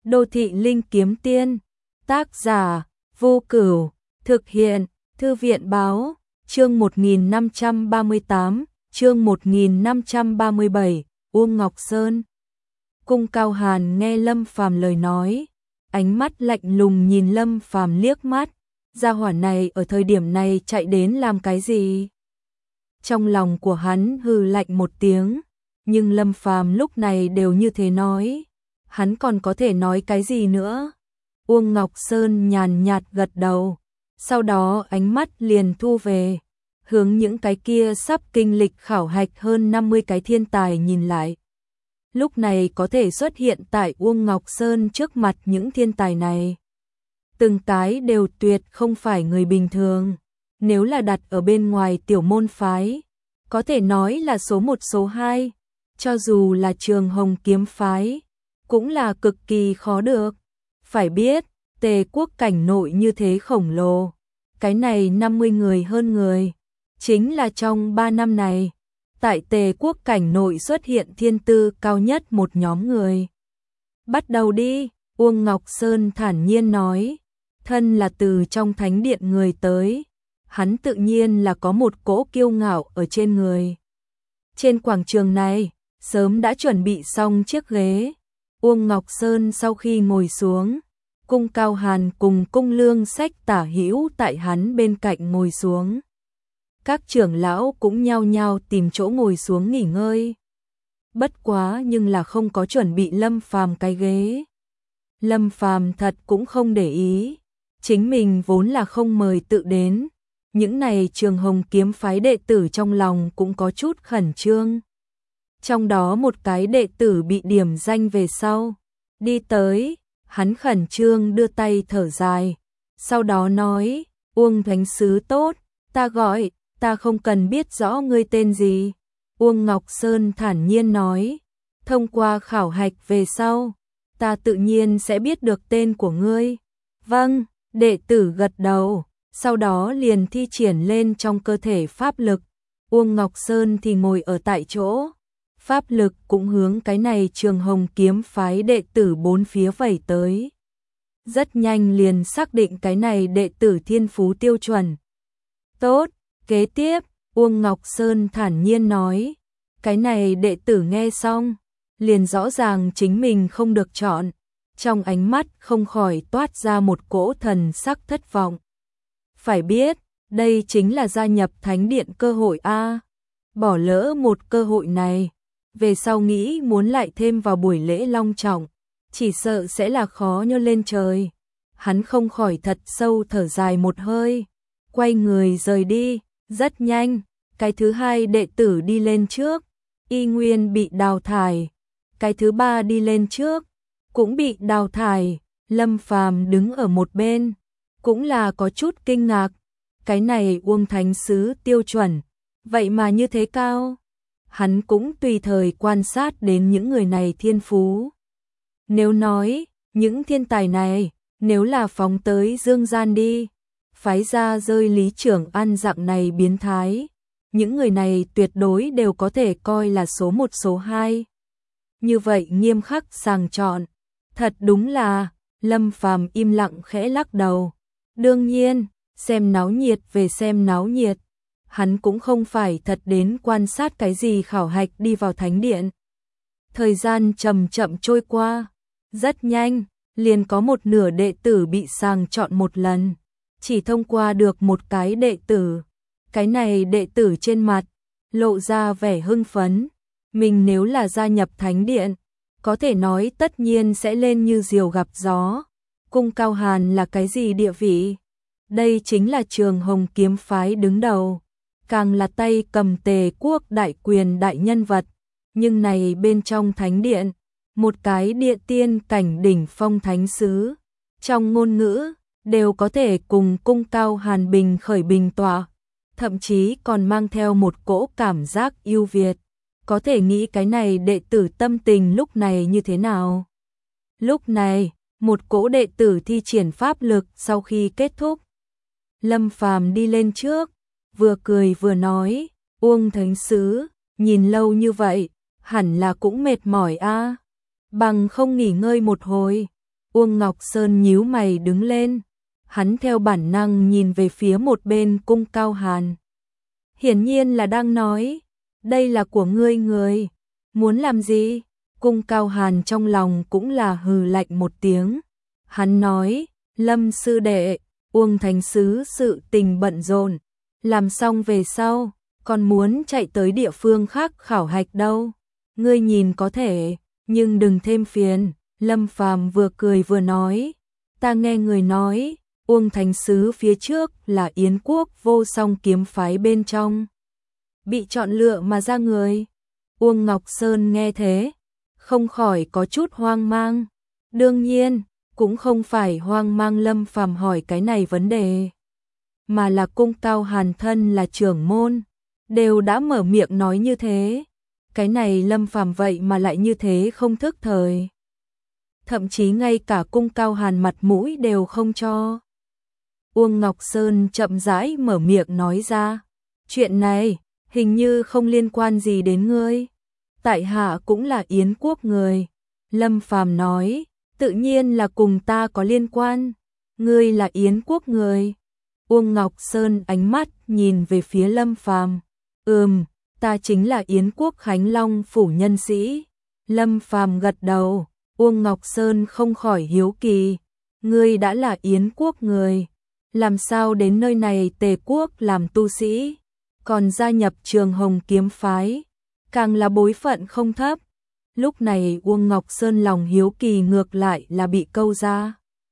Đô thị linh kiếm tiên, tác giả, Vô Cửu, thực hiện, Thư viện báo, chương 1538, chương 1537, Uông Ngọc Sơn. Cung Cao Hàn nghe Lâm Phàm lời nói, ánh mắt lạnh lùng nhìn Lâm Phàm liếc mắt, gia hỏa này ở thời điểm này chạy đến làm cái gì? Trong lòng của hắn hừ lạnh một tiếng, nhưng Lâm Phàm lúc này đều như thế nói, hắn còn có thể nói cái gì nữa? Uông Ngọc Sơn nhàn nhạt gật đầu, sau đó ánh mắt liền thu về, hướng những cái kia sắp kinh lịch khảo hạch hơn 50 cái thiên tài nhìn lại. Lúc này có thể xuất hiện tại Uông Ngọc Sơn trước mặt những thiên tài này. Từng cái đều tuyệt không phải người bình thường, nếu là đặt ở bên ngoài tiểu môn phái, có thể nói là số 1 số 2, cho dù là Trường Hồng kiếm phái, cũng là cực kỳ khó được. Phải biết, Tề quốc cảnh nội như thế khổng lồ, cái này 50 người hơn người, chính là trong 3 năm này, tại Tề quốc cảnh nội xuất hiện thiên tư cao nhất một nhóm người. Bắt đầu đi, Uông Ngọc Sơn thản nhiên nói, thân là từ trong thánh điện người tới, hắn tự nhiên là có một cỗ kiêu ngạo ở trên người. Trên quảng trường này, sớm đã chuẩn bị xong chiếc ghế. Uông Ngọc Sơn sau khi ngồi xuống, Cung Cao Hàn cùng Cung Lương Sách tả hữu tại hắn bên cạnh ngồi xuống. Các trưởng lão cũng nhao nhao tìm chỗ ngồi xuống nghỉ ngơi. Bất quá nhưng là không có chuẩn bị Lâm Phàm cái ghế. Lâm Phàm thật cũng không để ý, chính mình vốn là không mời tự đến. Những này Trường Hồng kiếm phái đệ tử trong lòng cũng có chút khẩn trương. Trong đó một cái đệ tử bị điểm danh về sau, đi tới, hắn khẩn trương đưa tay thở dài, sau đó nói, Uông thánh sứ tốt, ta gọi, ta không cần biết rõ ngươi tên gì. Uông Ngọc Sơn thản nhiên nói, thông qua khảo hạch về sau, ta tự nhiên sẽ biết được tên của ngươi. Vâng, đệ tử gật đầu, sau đó liền thi triển lên trong cơ thể pháp lực. Uông Ngọc Sơn thì ngồi ở tại chỗ, pháp lực cũng hướng cái này Trường Hồng kiếm phái đệ tử bốn phía vẩy tới. Rất nhanh liền xác định cái này đệ tử thiên phú tiêu chuẩn. Tốt, kế tiếp, Uông Ngọc Sơn thản nhiên nói, cái này đệ tử nghe xong, liền rõ ràng chính mình không được chọn, trong ánh mắt không khỏi toát ra một cỗ thần sắc thất vọng. Phải biết, đây chính là gia nhập thánh điện cơ hội a, bỏ lỡ một cơ hội này, về sau nghĩ muốn lại thêm vào buổi lễ long trọng, chỉ sợ sẽ là khó như lên trời. Hắn không khỏi thật sâu thở dài một hơi, quay người rời đi. Rất nhanh, cái thứ hai đệ tử đi lên trước, y nguyên bị đào thải. Cái thứ ba đi lên trước, cũng bị đào thải. Lâm Phàm đứng ở một bên, cũng là có chút kinh ngạc. Cái này Uông thánh sứ tiêu chuẩn, vậy mà như thế cao. Hắn cũng tùy thời quan sát đến những người này thiên phú. Nếu nói, những thiên tài này, nếu là phóng tới dương gian đi, phái ra rơi Lý Trưởng An dạng này biến thái, những người này tuyệt đối đều có thể coi là số 1 số 2. Như vậy nghiêm khắc sàng chọn, thật đúng là, Lâm Phàm im lặng khẽ lắc đầu. Đương nhiên, xem náo nhiệt về xem náo nhiệt, hắn cũng không phải thật đến quan sát cái gì khảo hạch đi vào thánh điện. Thời gian chậm chậm trôi qua, rất nhanh, liền có một nửa đệ tử bị sàng chọn một lần. Chỉ thông qua được một cái đệ tử. Cái này đệ tử trên mặt, lộ ra vẻ hưng phấn. Mình nếu là gia nhập thánh điện, có thể nói tất nhiên sẽ lên như diều gặp gió. Cung Cao Hàn là cái gì địa vị? Đây chính là Trường Hồng kiếm phái đứng đầu, càng là tay cầm Tề quốc đại quyền đại nhân vật. Nhưng này bên trong thánh điện, một cái địa tiên cảnh đỉnh phong thánh sứ, trong ngôn ngữ đều có thể cùng Cung Cao Hàn bình khởi bình tọa, thậm chí còn mang theo một cỗ cảm giác ưu việt. Có thể nghĩ cái này đệ tử tâm tình lúc này như thế nào? Lúc này, một cỗ đệ tử thi triển pháp lực sau khi kết thúc, Lâm Phàm đi lên trước, vừa cười vừa nói, Uông thánh sứ, nhìn lâu như vậy, hẳn là cũng mệt mỏi a, bằng không nghỉ ngơi một hồi. Uông Ngọc Sơn nhíu mày đứng lên, hắn theo bản năng nhìn về phía một bên Cung Cao Hàn. Hiển nhiên là đang nói, đây là của ngươi, muốn làm gì? Cung Cao Hàn trong lòng cũng là hừ lạnh một tiếng. Hắn nói, Lâm sư đệ, Uông thánh sứ sự tình bận rộn, làm xong về sau, còn muốn chạy tới địa phương khác khảo hạch đâu. Ngươi nhìn có thể, nhưng đừng thêm phiền. Lâm Phàm vừa cười vừa nói, ta nghe người nói, Uông thánh sứ phía trước là Yến quốc vô song kiếm phái bên trong bị chọn lựa mà ra người. Uông Ngọc Sơn nghe thế, không khỏi có chút hoang mang. Đương nhiên, cũng không phải hoang mang Lâm Phàm hỏi cái này vấn đề, mà là Cung Cao Hàn thân là trưởng môn, đều đã mở miệng nói như thế. Cái này Lâm Phàm vậy mà lại như thế không thức thời. Thậm chí ngay cả Cung Cao Hàn mặt mũi đều không cho. Uông Ngọc Sơn chậm rãi mở miệng nói ra, chuyện này hình như không liên quan gì đến ngươi. Tại hạ cũng là Yến quốc người. Lâm Phàm nói, tự nhiên là cùng ta có liên quan. Ngươi là Yến quốc người. Uông Ngọc Sơn ánh mắt nhìn về phía Lâm Phàm. Ta chính là Yến quốc Khánh Long phủ nhân sĩ. Lâm Phàm gật đầu. Uông Ngọc Sơn không khỏi hiếu kỳ. Ngươi đã là Yến quốc người, làm sao đến nơi này Tề quốc làm tu sĩ, còn gia nhập Trường Hồng kiếm phái, càng là bối phận không thấp. Lúc này Uông Ngọc Sơn lòng hiếu kỳ ngược lại là bị câu ra.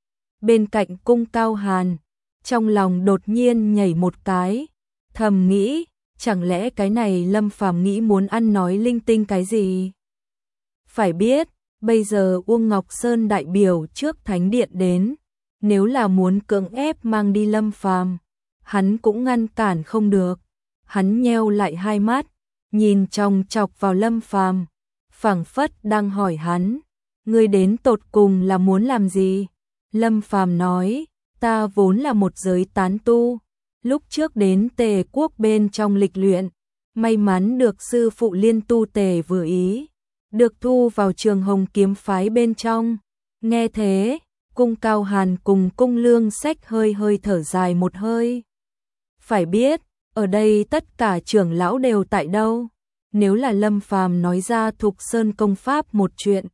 Bên cạnh Cung Cao Hàn, trong lòng đột nhiên nhảy một cái, thầm nghĩ, chẳng lẽ cái này Lâm Phàm nghĩ muốn ăn nói linh tinh cái gì? Phải biết, bây giờ Uông Ngọc Sơn đại biểu trước thánh điện đến, nếu là muốn cưỡng ép mang đi Lâm Phàm, hắn cũng ngăn cản không được. Hắn nheo lại hai mắt, nhìn chòng chọc vào Lâm Phàm, phảng phất đang hỏi hắn, ngươi đến tột cùng là muốn làm gì? Lâm Phàm nói, ta vốn là một giới tán tu, lúc trước đến Tề quốc bên trong lịch luyện, may mắn được sư phụ Liên Tu Tề vừa ý, được thu vào Trường Hồng kiếm phái bên trong. Nghe thế, Cung Cao Hàn cùng Cung Lương Sách hơi hơi thở dài một hơi. Phải biết, ở đây tất cả trưởng lão đều tại đâu? Nếu là Lâm Phàm nói ra Thục Sơn công pháp một chuyện,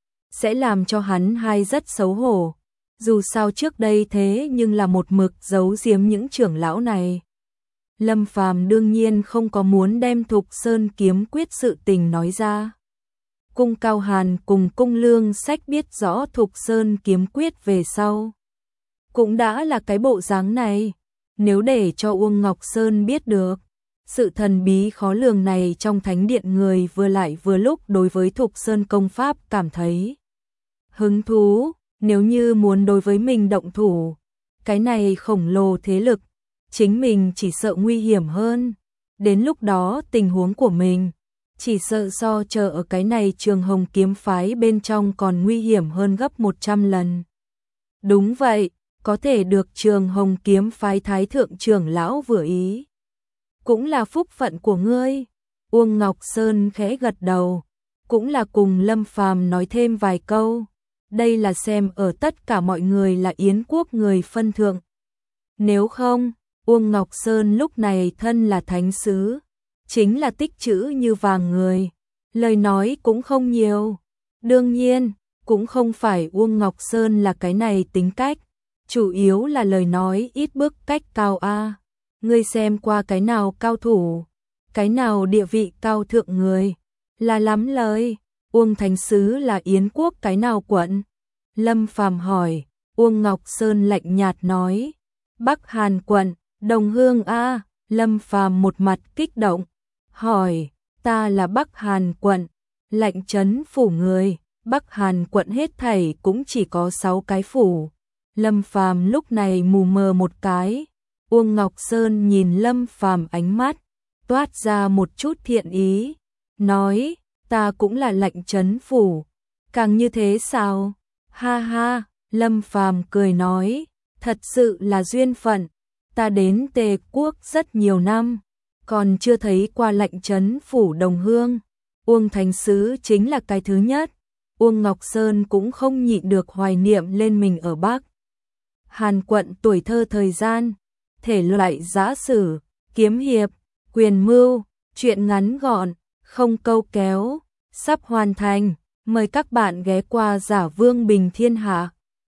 sẽ làm cho hắn hai rất xấu hổ. Dù sao trước đây thế nhưng là một mực giấu giếm những trưởng lão này. Lâm Phàm đương nhiên không có muốn đem Thục Sơn kiếm quyết sự tình nói ra. Cung Cao Hàn cùng Cung Lương Sách biết rõ Thục Sơn kiếm quyết về sau, cũng đã là cái bộ dáng này. Nếu để cho Uông Ngọc Sơn biết được, sự thần bí khó lường này trong thánh điện người vừa lại vừa lúc đối với Thục Sơn công pháp cảm thấy hứng thú, nếu như muốn đối với mình động thủ, cái này khổng lồ thế lực, chính mình chỉ sợ nguy hiểm hơn. Đến lúc đó tình huống của mình, chỉ sợ so chờ ở cái này Trường Hồng kiếm phái bên trong còn nguy hiểm hơn gấp 100 lần. Đúng vậy, có thể được Trường Hồng kiếm phái thái thượng trưởng lão vừa ý, cũng là phúc phận của ngươi. Uông Ngọc Sơn khẽ gật đầu, cũng là cùng Lâm Phàm nói thêm vài câu. Đây là xem ở tất cả mọi người là Yến quốc người phân thượng. Nếu không, Uông Ngọc Sơn lúc này thân là thánh sứ, chính là tích trữ như vàng người, lời nói cũng không nhiều. Đương nhiên, cũng không phải Uông Ngọc Sơn là cái này tính cách, chủ yếu là lời nói ít bức cách cao a. Ngươi xem qua cái nào cao thủ, cái nào địa vị cao thượng người, là lắm lời. Uông thánh sứ là Yến quốc cái nào quận? Lâm Phàm hỏi. Uông Ngọc Sơn lạnh nhạt nói, Bắc Hàn quận, Đồng Hương a. Lâm Phàm một mặt kích động, hỏi, ta là Bắc Hàn quận, Lạnh Trấn phủ người. Bắc Hàn quận hết thảy cũng chỉ có 6 cái phủ. Lâm Phàm lúc này mù mờ một cái. Uông Ngọc Sơn nhìn Lâm Phàm ánh mắt toát ra một chút thiện ý, nói, ta cũng là Lạnh Trấn phủ, càng như thế sao? Ha ha, Lâm Phàm cười nói, thật sự là duyên phận, ta đến Tề quốc rất nhiều năm, còn chưa thấy qua Lạnh Trấn phủ Đồng Hương. Uông thánh sứ chính là cái thứ nhất, Uông Ngọc Sơn cũng không nhịn được hoài niệm lên mình ở Bắc Hàn quận tuổi thơ thời gian, thể loại giã sử, kiếm hiệp, quyền mưu, truyện ngắn gọn, không câu kéo, sắp hoàn thành, mời các bạn ghé qua Giả Vương Bình Thiên Hạ.